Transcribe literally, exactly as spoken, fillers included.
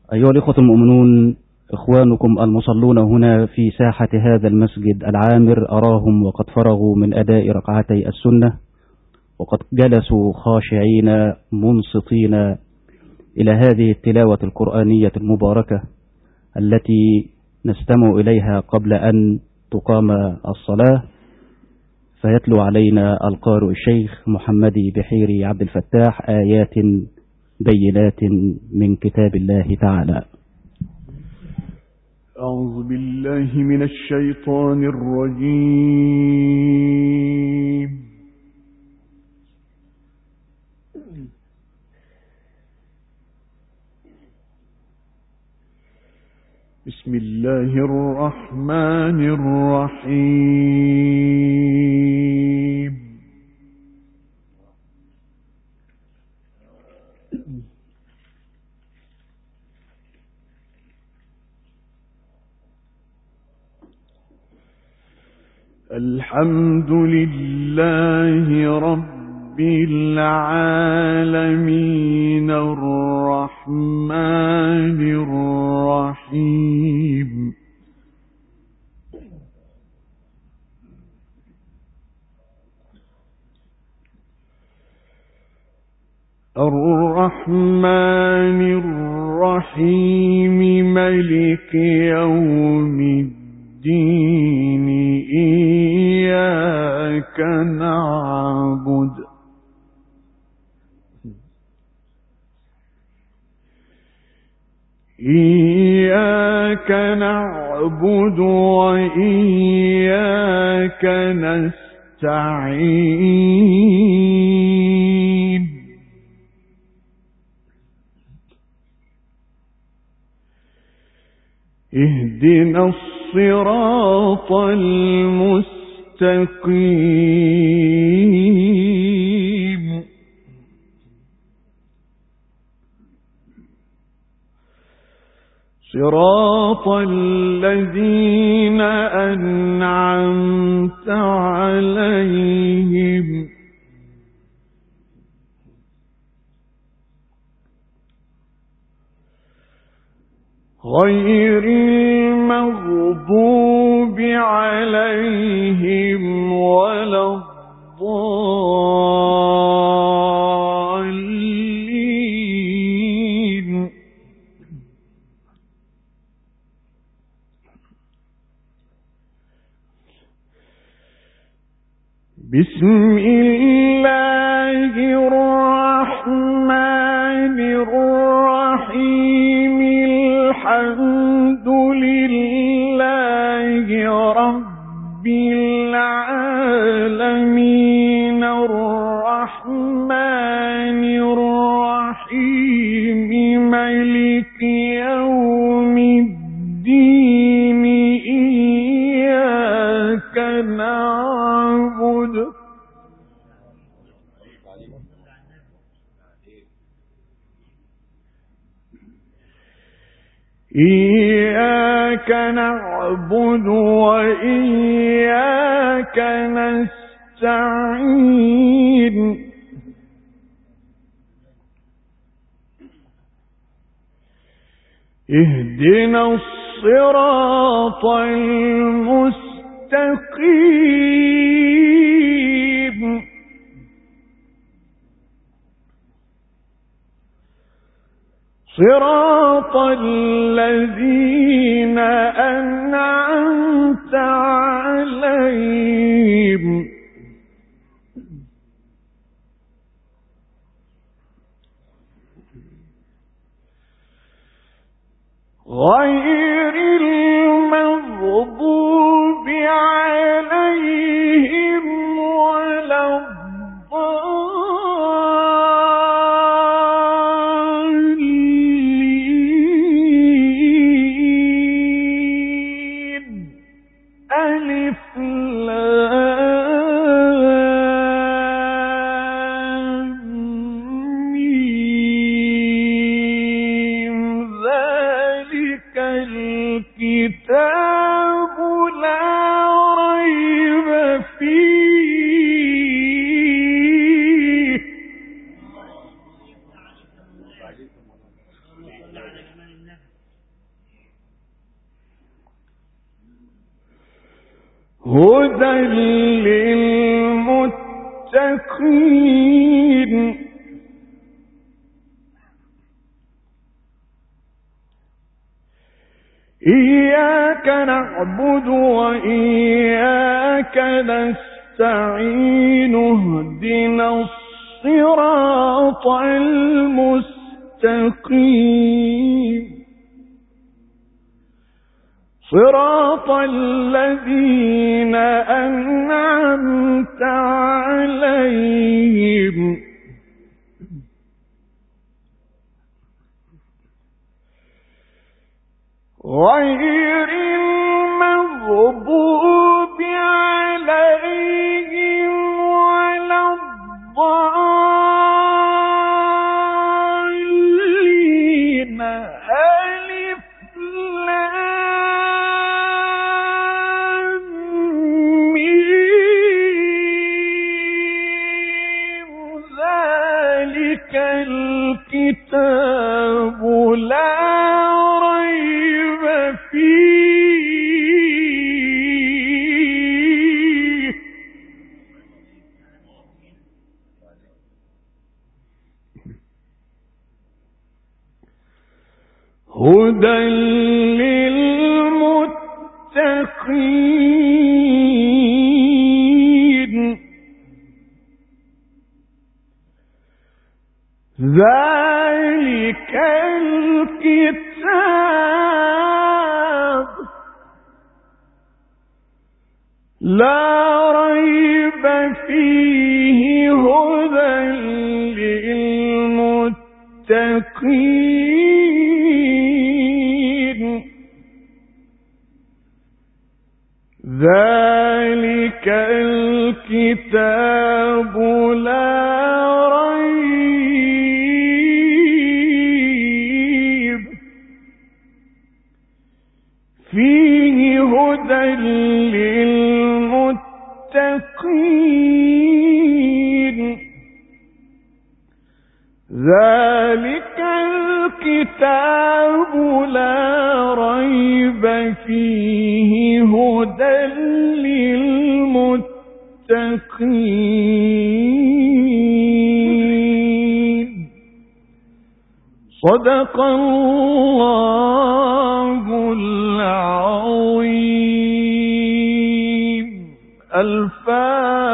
أيها الإخوة المؤمنون، إخوانكم المصلون هنا في ساحة هذا المسجد العامر أراهم وقد فرغوا من أداء ركعتي السنة، وقد جلسوا خاشعين منصتين إلى هذه التلاوة القرآنية المباركة التي نستمع إليها قبل أن تقام الصلاة. فيتلو علينا القارئ الشيخ محمدي بحيري عبد الفتاح آيات بينات من كتاب الله تعالى. أعوذ بالله من الشيطان الرجيم. بسم الله الرحمن الرحيم. الحمد لله رب العالمين الرحمن الرحيم الرحمن الرحيم ملك يوم الدين إياك نعبد إياك نعبد وإياك نستعين اهدنا الصراط المستقيم صراط الذين أنعمت عليهم غير المغضوب عليهم ولا الضالين. بسم الله الرحمن الرحيم. الحمد لله رب العالمين الرحمن الرحيم مالك يوم الدين إياك نعبد إياك نعبد وإياك نستعين اهدنا الصراط المستقيم صراط الذين أنعمت عليهم غير المغضوب عليهم ولا الضالين. ألف لام ميم ذلك الكتاب لا ريب فيه هدى للمتقين إياك نعبد وإياك نستعين اهدنا الصراط المستقيم صراط الذين أنعمت عليهم غير المغضوب عليهم ولا الضالين ألف لام ميم ذلك الكتاب لا ريب فيه هدى للمتقين ذلك الكتاب لا ريب فيه هدى للمتقين ذلك الكتاب لا ريب فيه هدى للمتقين ذلك الكتاب لا ريب فيه هدى للمتقين صدق الله العظيم. الفاتحة.